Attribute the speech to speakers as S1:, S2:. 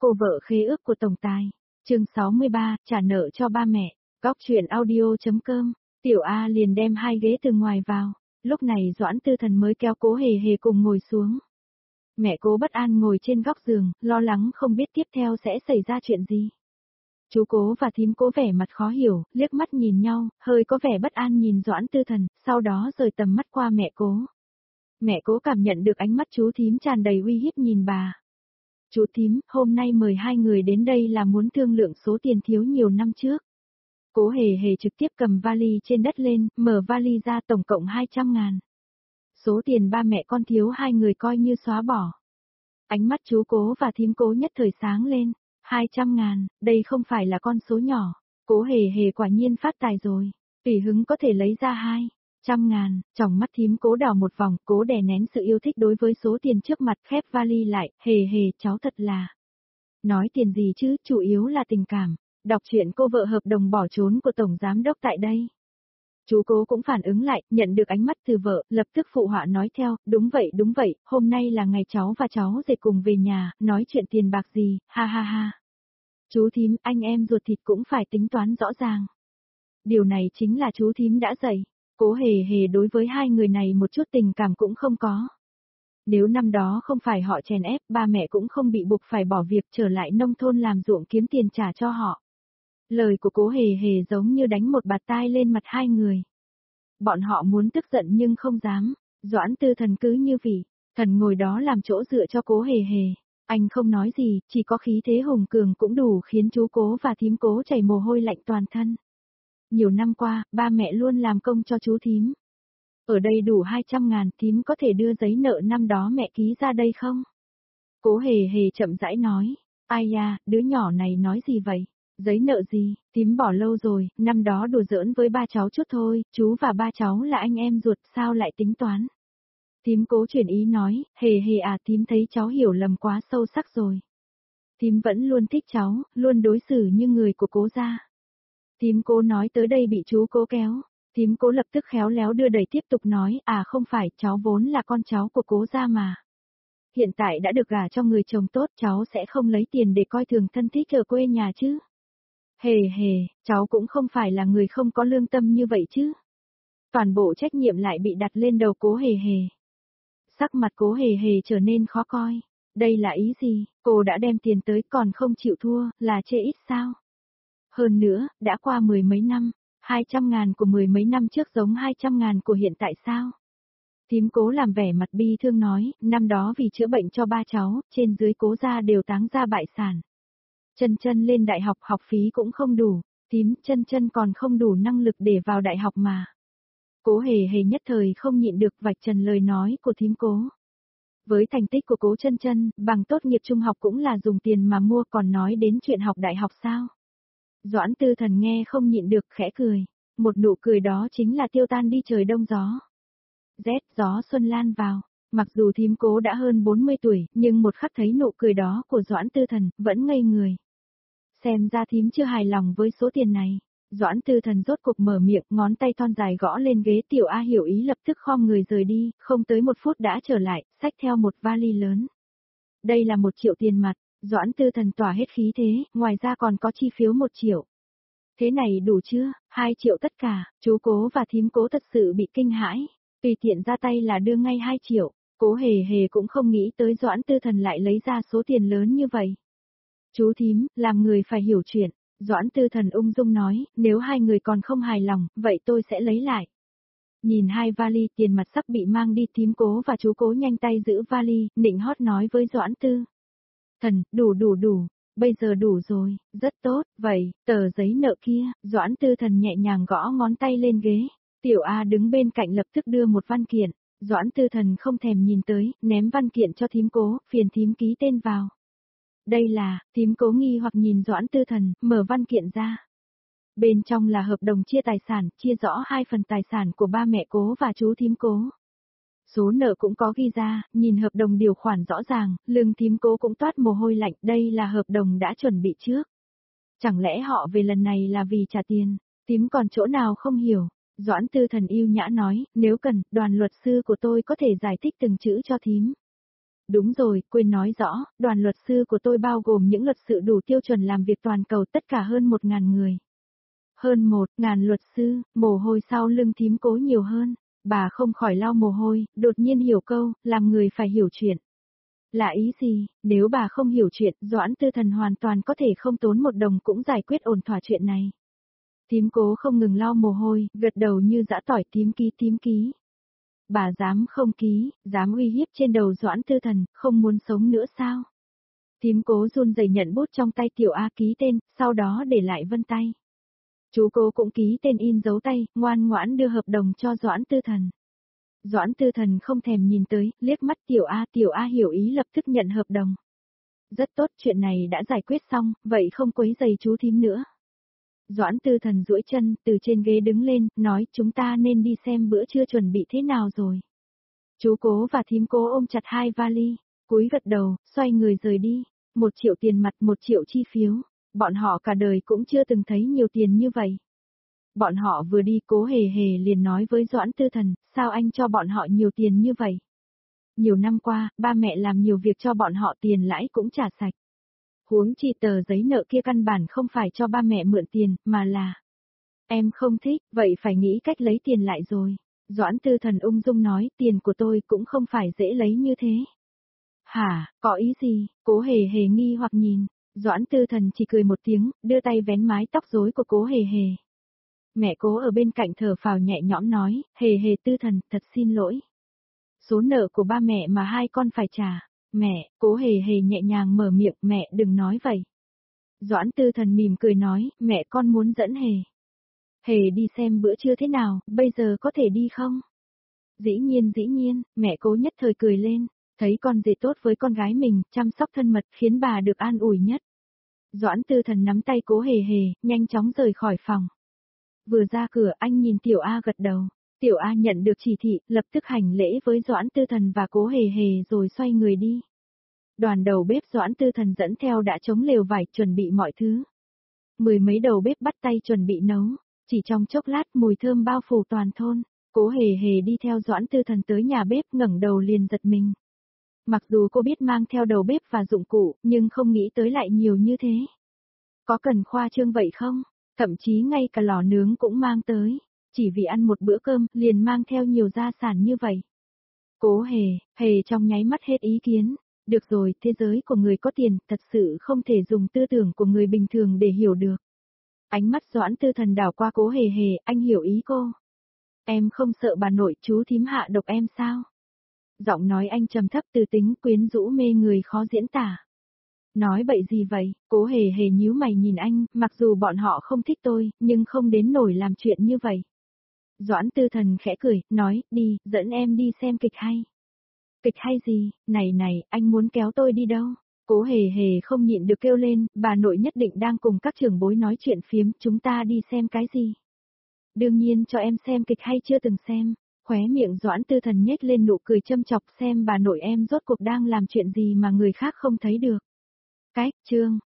S1: Cô vợ khế ước của tổng tài. Chương 63, trả nợ cho ba mẹ. Góc truyện audio.com. Tiểu A liền đem hai ghế từ ngoài vào. Lúc này Doãn Tư Thần mới kéo Cố Hề Hề cùng ngồi xuống. Mẹ Cố bất an ngồi trên góc giường, lo lắng không biết tiếp theo sẽ xảy ra chuyện gì. Chú Cố và thím Cố vẻ mặt khó hiểu, liếc mắt nhìn nhau, hơi có vẻ bất an nhìn Doãn Tư Thần, sau đó rời tầm mắt qua mẹ Cố. Mẹ Cố cảm nhận được ánh mắt chú thím tràn đầy uy hiếp nhìn bà. Chú thím, hôm nay mời hai người đến đây là muốn thương lượng số tiền thiếu nhiều năm trước. Cố Hề Hề trực tiếp cầm vali trên đất lên, mở vali ra tổng cộng 200.000. Số tiền ba mẹ con thiếu hai người coi như xóa bỏ. Ánh mắt chú Cố và thím Cố nhất thời sáng lên. 200.000, đây không phải là con số nhỏ. Cố Hề Hề quả nhiên phát tài rồi. Tùy hứng có thể lấy ra 200.000, trong mắt thím Cố đảo một vòng, Cố đè nén sự yêu thích đối với số tiền trước mặt, khép vali lại. Hề Hề, cháu thật là... Nói tiền gì chứ, chủ yếu là tình cảm. Đọc truyện cô vợ hợp đồng bỏ trốn của Tổng Giám Đốc tại đây. Chú Cố cũng phản ứng lại, nhận được ánh mắt từ vợ, lập tức phụ họa nói theo, đúng vậy, hôm nay là ngày cháu và cháu dậy cùng về nhà, nói chuyện tiền bạc gì, ha ha ha. Chú thím, anh em ruột thịt cũng phải tính toán rõ ràng. Điều này chính là chú thím đã dạy. Cố Hề Hề đối với hai người này một chút tình cảm cũng không có. Nếu năm đó không phải họ chèn ép, ba mẹ cũng không bị buộc phải bỏ việc trở lại nông thôn làm ruộng kiếm tiền trả cho họ. Lời của Cố Hề Hề giống như đánh một bạt tai lên mặt hai người. Bọn họ muốn tức giận nhưng không dám. Doãn Tư Thần cứ như vị thần ngồi đó làm chỗ dựa cho Cố Hề Hề. Anh không nói gì, chỉ có khí thế hùng cường cũng đủ khiến chú Cố và thím Cố chảy mồ hôi lạnh toàn thân. Nhiều năm qua, ba mẹ luôn làm công cho chú thím. Ở đây đủ 200.000, thím có thể đưa giấy nợ năm đó mẹ ký ra đây không? Cố Hề Hề chậm rãi nói. Ai da, đứa nhỏ này nói gì vậy? Giấy nợ gì, thím bỏ lâu rồi, năm đó đùa giỡn với ba cháu chút thôi, chú và ba cháu là anh em ruột, sao lại tính toán? Thím Cố chuyển ý nói, Hề Hề à, thím thấy cháu hiểu lầm quá sâu sắc rồi. Thím vẫn luôn thích cháu, luôn đối xử như người của Cố gia. Thím Cố nói tới đây bị chú Cố kéo. Thím Cố lập tức khéo léo đưa đẩy tiếp tục nói, à không phải, cháu vốn là con cháu của Cố gia mà. Hiện tại đã được gả cho người chồng tốt, cháu sẽ không lấy tiền để coi thường thân thích ở quê nhà chứ. Hề Hề, cháu cũng không phải là người không có lương tâm như vậy chứ. Toàn bộ trách nhiệm lại bị đặt lên đầu Cố Hề Hề. Sắc mặt Cố Hề Hề trở nên khó coi. Đây là ý gì, cô đã đem tiền tới còn không chịu thua, là chê ít sao? Hơn nữa, đã qua mười mấy năm, 200.000 của mười mấy năm trước giống 200.000 của hiện tại sao? Thím Cố làm vẻ mặt bi thương nói, năm đó vì chữa bệnh cho ba cháu, trên dưới Cố gia đều táng ra bại sản. Chân Chân lên đại học học phí cũng không đủ, thím, Chân Chân còn không đủ năng lực để vào đại học mà. Cố Hề Hề nhất thời không nhịn được vạch trần lời nói của thím Cố. Với thành tích của Cố Chân Chân, bằng tốt nghiệp trung học cũng là dùng tiền mà mua, còn nói đến chuyện học đại học sao? Doãn Tư Thần nghe không nhịn được khẽ cười, một nụ cười đó chính là tiêu tan đi trời đông gió. Rét gió xuân lan vào, mặc dù thím Cố đã hơn 40 tuổi, nhưng một khắc thấy nụ cười đó của Doãn Tư Thần, vẫn ngây người. Xem ra thím chưa hài lòng với số tiền này. Doãn Tư Thần rốt cuộc mở miệng, ngón tay thon dài gõ lên ghế. Tiểu A hiểu ý lập tức khom người rời đi, không tới 1 phút đã trở lại, xách theo một vali lớn. Đây là 1 triệu tiền mặt, Doãn Tư Thần tỏa hết khí thế, ngoài ra còn có chi phiếu 1 triệu. Thế này đủ chưa, 2 triệu tất cả, chú Cố và thím Cố thật sự bị kinh hãi, tùy tiện ra tay là đưa ngay 2 triệu, Cố Hề Hề cũng không nghĩ tới Doãn Tư Thần lại lấy ra số tiền lớn như vậy. Chú thím, làm người phải hiểu chuyện, Doãn Tư Thần ung dung nói, nếu hai người còn không hài lòng, vậy tôi sẽ lấy lại. Nhìn hai vali tiền mặt sắp bị mang đi, thím Cố và chú Cố nhanh tay giữ vali, nịnh hót nói với Doãn Tư Thần, đủ, bây giờ đủ rồi, rất tốt, vậy, tờ giấy nợ kia, Doãn Tư Thần nhẹ nhàng gõ ngón tay lên ghế, Tiểu A đứng bên cạnh lập tức đưa một văn kiện, Doãn Tư Thần không thèm nhìn tới, ném văn kiện cho thím Cố, phiền thím ký tên vào. Đây là, thím Cố nghi hoặc nhìn Doãn Tư Thần, mở văn kiện ra. Bên trong là hợp đồng chia tài sản, chia rõ 2 phần tài sản của ba mẹ Cố và chú thím Cố. Số nợ cũng có ghi ra, nhìn hợp đồng điều khoản rõ ràng, lưng thím Cố cũng toát mồ hôi lạnh, đây là hợp đồng đã chuẩn bị trước. Chẳng lẽ họ về lần này là vì trả tiền, thím còn chỗ nào không hiểu. Doãn Tư Thần yêu nhã nói, nếu cần, đoàn luật sư của tôi có thể giải thích từng chữ cho thím. Đúng rồi, quên nói rõ, đoàn luật sư của tôi bao gồm những luật sư đủ tiêu chuẩn làm việc toàn cầu tất cả hơn 1.000 người. Hơn 1.000 luật sư, mồ hôi sau lưng thím cố nhiều hơn. Bà không khỏi lau mồ hôi, đột nhiên hiểu câu, làm người phải hiểu chuyện. Là ý gì, nếu bà không hiểu chuyện, Doãn Tư Thần hoàn toàn có thể không tốn một đồng cũng giải quyết ổn thỏa chuyện này. Thím cố không ngừng lau mồ hôi, gật đầu như giã tỏi tím ký. Bà dám không ký, dám uy hiếp trên đầu Doãn Tư Thần, không muốn sống nữa sao? Thím cố run rẩy nhận bút trong tay Tiểu A ký tên, sau đó để lại vân tay. Chú cố cũng ký tên in dấu tay, ngoan ngoãn đưa hợp đồng cho Doãn Tư Thần. Doãn Tư Thần không thèm nhìn tới, liếc mắt Tiểu A hiểu ý lập tức nhận hợp đồng. Rất tốt, chuyện này đã giải quyết xong, vậy không quấy rầy chú thím nữa. Doãn Tư Thần duỗi chân, từ trên ghế đứng lên, nói chúng ta nên đi xem bữa trưa chuẩn bị thế nào rồi. Chú cố và thím cố ôm chặt hai vali, cúi gật đầu, xoay người rời đi. 1 triệu tiền mặt, 1 triệu chi phiếu. Bọn họ cả đời cũng chưa từng thấy nhiều tiền như vậy. Bọn họ vừa đi, Cố Hề Hề liền nói với Doãn Tư Thần, sao anh cho bọn họ nhiều tiền như vậy? Nhiều năm qua, ba mẹ làm nhiều việc cho bọn họ tiền lãi cũng trả sạch. Huống chi tờ giấy nợ kia căn bản không phải cho ba mẹ mượn tiền, mà là... Em không thích, vậy phải nghĩ cách lấy tiền lại rồi. Doãn Tư Thần ung dung nói, tiền của tôi cũng không phải dễ lấy như thế. Hả, có ý gì? Cố Hề Hề nghi hoặc nhìn. Doãn Tư Thần chỉ cười một tiếng, đưa tay vén mái tóc rối của Cố Hề Hề. Mẹ Cố ở bên cạnh thở phào nhẹ nhõm nói, Hề Hề Tư Thần, thật xin lỗi. Số nợ của ba mẹ mà hai con phải trả. Mẹ, Cố Hề Hề nhẹ nhàng mở miệng, mẹ đừng nói vậy. Doãn Tư Thần mỉm cười nói, mẹ con muốn dẫn Hề. Hề đi xem bữa trưa thế nào, bây giờ có thể đi không? Dĩ nhiên, mẹ Cố nhất thời cười lên, thấy con rể tốt với con gái mình, chăm sóc thân mật khiến bà được an ủi nhất. Doãn Tư Thần nắm tay Cố Hề Hề, nhanh chóng rời khỏi phòng. Vừa ra cửa anh nhìn Tiểu A gật đầu. Tiểu A nhận được chỉ thị, lập tức hành lễ với Doãn Tư Thần và Cố Hề Hề rồi xoay người đi. Đoàn đầu bếp Doãn Tư Thần dẫn theo đã chống lều vải chuẩn bị mọi thứ. 10 mấy đầu bếp bắt tay chuẩn bị nấu, chỉ trong chốc lát mùi thơm bao phủ toàn thôn. Cố Hề Hề đi theo Doãn Tư Thần tới nhà bếp ngẩng đầu liền giật mình. Mặc dù cô biết mang theo đầu bếp và dụng cụ, nhưng không nghĩ tới lại nhiều như thế. Có cần khoa trương vậy không? Thậm chí ngay cả lò nướng cũng mang tới. Chỉ vì ăn một bữa cơm, liền mang theo nhiều gia sản như vậy. Cố Hề trong nháy mắt hết ý kiến. Được rồi, thế giới của người có tiền, thật sự không thể dùng tư tưởng của người bình thường để hiểu được. Ánh mắt Doãn Tư Thần đảo qua Cố Hề Hề, anh hiểu ý cô. Em không sợ bà nội chú thím hạ độc em sao? Giọng nói anh trầm thấp từ tính quyến rũ mê người khó diễn tả. Nói bậy gì vậy? Cố Hề Hề nhíu mày nhìn anh, mặc dù bọn họ không thích tôi, nhưng không đến nổi làm chuyện như vậy. Doãn Tư Thần khẽ cười, nói, đi, dẫn em đi xem kịch hay. Kịch hay gì? Này, anh muốn kéo tôi đi đâu? Cố Hề Hề không nhịn được kêu lên, bà nội nhất định đang cùng các trưởng bối nói chuyện phiếm, chúng ta đi xem cái gì? Đương nhiên cho em xem kịch hay chưa từng xem. Khóe miệng Doãn Tư Thần nhếch lên nụ cười châm chọc xem bà nội em rốt cuộc đang làm chuyện gì mà người khác không thấy được. Chương